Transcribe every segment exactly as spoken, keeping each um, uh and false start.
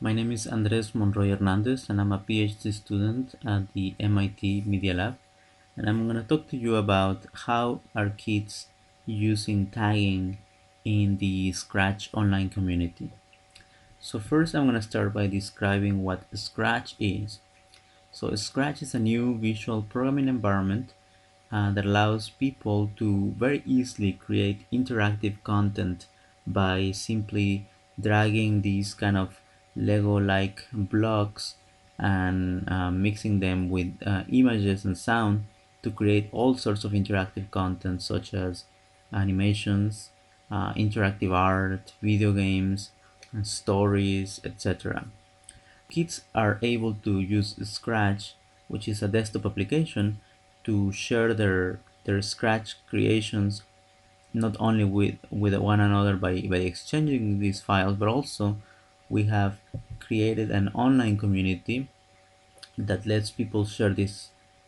My name is Andres Monroy Hernandez, and I'm a PhD student at the M I T Media Lab. And I'm going to talk to you about how are kids using tagging in the Scratch online community. So first, I'm going to start by describing what Scratch is. So Scratch is a new visual programming environment uh, that allows people to very easily create interactive content by simply dragging these kind of Lego-like blocks and uh, mixing them with uh, images and sound to create all sorts of interactive content such as animations, uh, interactive art, video games, stories, et cetera. Kids are able to use Scratch, which is a desktop application, to share their their Scratch creations not only with with one another by by exchanging these files, but also we have created an online community that lets people share these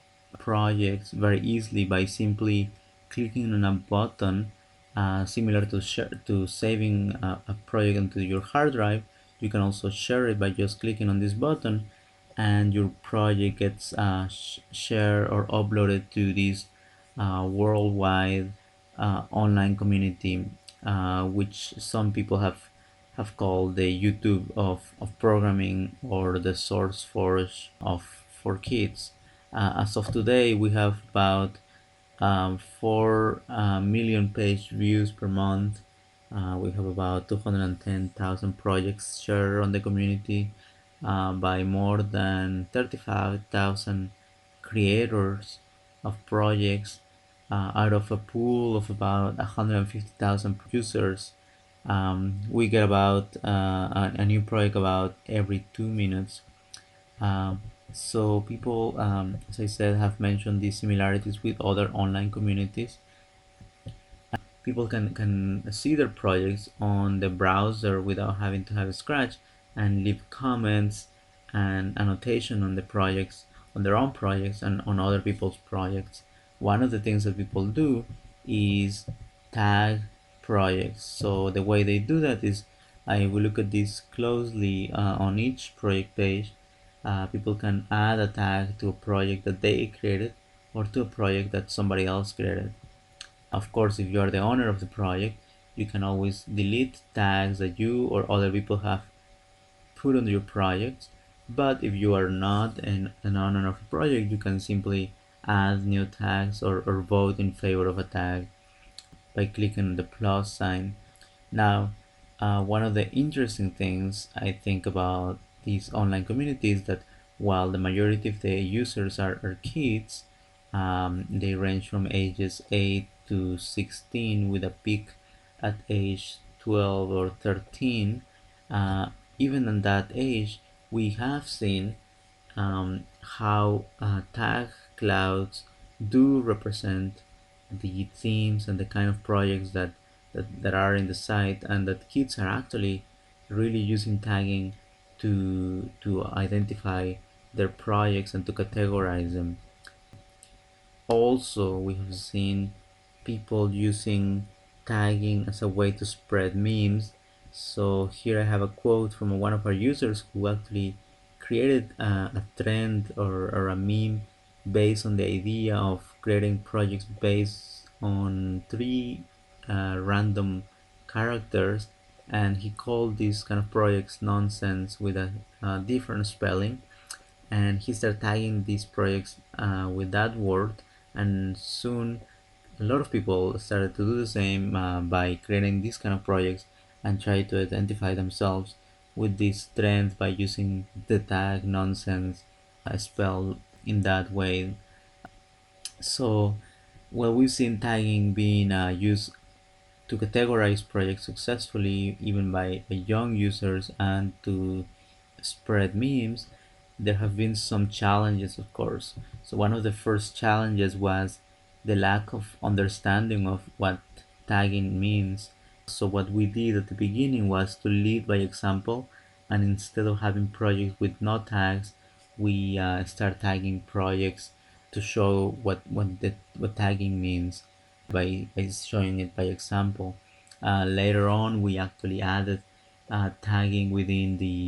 projects very easily by simply clicking on a button, uh, similar to share, to saving a, a project onto your hard drive. You can also share it by just clicking on this button, and your project gets uh, sh- shared or uploaded to this uh, worldwide uh, online community, uh, which some people have have called the YouTube of, of programming, or the SourceForge of for kids. Uh, as of today, we have about um, four uh, million page views per month. Uh, we have about two hundred ten thousand projects shared on the community uh, by more than thirty-five thousand creators of projects uh, out of a pool of about one hundred fifty thousand users. Um, we get about uh, a, a new project about every two minutes. Um, so people, um, as I said, have mentioned these similarities with other online communities. People can, can see their projects on the browser without having to have Scratch, and leave comments and annotation on the projects, on their own projects and on other people's projects. One of the things that people do is tag projects. So the way they do that is, I will look at this closely uh, on each project page. Uh, people can add a tag to a project that they created, or to a project that somebody else created. Of course, if you are the owner of the project, you can always delete tags that you or other people have put on your project. But if you are not an, an owner of a project, you can simply add new tags, or, or vote in favor of a tag by clicking on the plus sign. Now, uh, one of the interesting things I think about these online communities, that while the majority of the users are, are kids, um, they range from ages eight to sixteen, with a peak at age twelve or thirteen. Uh, Even in that age, we have seen um, how uh, tag clouds do represent the themes and the kind of projects that, that, that are in the site, and that kids are actually really using tagging to to identify their projects and to categorize them. Also, we have seen people using tagging as a way to spread memes. So here I have a quote from one of our users who actually created a, a trend, or, or a meme based on the idea of creating projects based on three uh, random characters, and he called these kind of projects nonsense with a, a different spelling, and he started tagging these projects uh, with that word, and soon a lot of people started to do the same uh, by creating these kind of projects and try to identify themselves with this trend by using the tag nonsense uh, spelled in that way. So, well, we've seen tagging being uh, used to categorize projects successfully, even by young users, and to spread memes. There have been some challenges, of course. So one of the first challenges was the lack of understanding of what tagging means. So what we did at the beginning was to lead by example, and instead of having projects with no tags, we uh, start tagging projects to show what what the what tagging means by, by showing it by example. Uh, later on, we actually added uh, tagging within the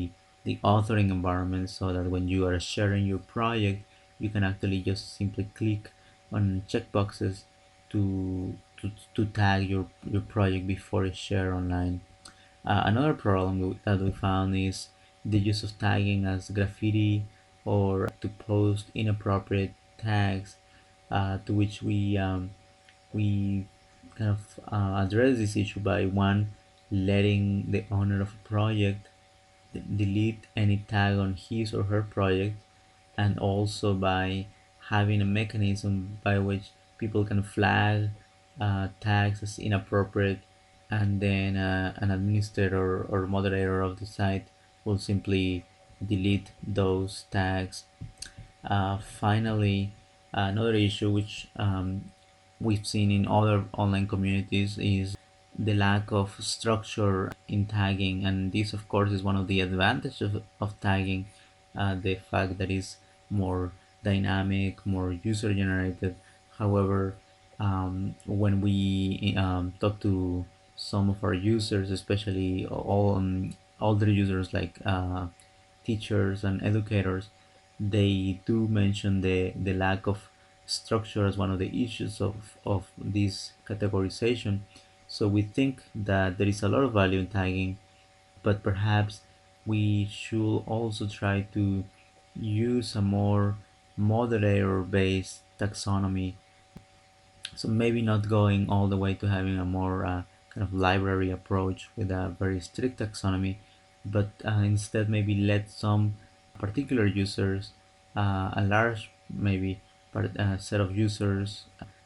the authoring environment, so that when you are sharing your project, you can actually just simply click on checkboxes to to, to tag your, your project before it's shared online. Uh, another problem that we found is the use of tagging as graffiti, or to post inappropriate tags, uh, to which we um, we kind of uh, address this issue by one, letting the owner of a project d- delete any tag on his or her project, and also by having a mechanism by which people can flag uh, tags as inappropriate, and then uh, an administrator or moderator of the site will simply delete those tags. Uh, finally, another issue which um, we've seen in other online communities is the lack of structure in tagging, and this, of course, is one of the advantages of, of tagging, uh, the fact that it's more dynamic, more user generated. However, um, when we um, talk to some of our users, especially all um, older users like uh, teachers and educators, they do mention the, the lack of structure as one of the issues of, of this categorization. So we think that there is a lot of value in tagging, but perhaps we should also try to use a more moderator based taxonomy. So maybe not going all the way to having a more uh, kind of library approach with a very strict taxonomy, but uh, instead maybe let some particular users, uh, a large maybe part, uh, set of users,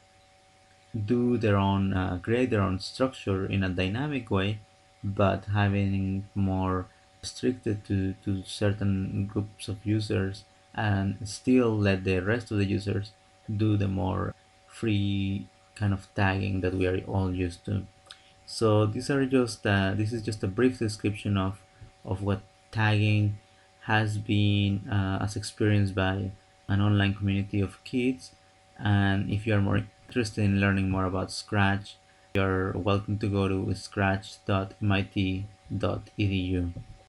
do their own, uh, create their own structure in a dynamic way, but having more restricted to, to certain groups of users, and still let the rest of the users do the more free kind of tagging that we are all used to. So these are just uh, this is just a brief description of of what tagging has been uh, as experienced by an online community of kids. And if you are more interested in learning more about Scratch, you're welcome to go to scratch dot mit dot edu.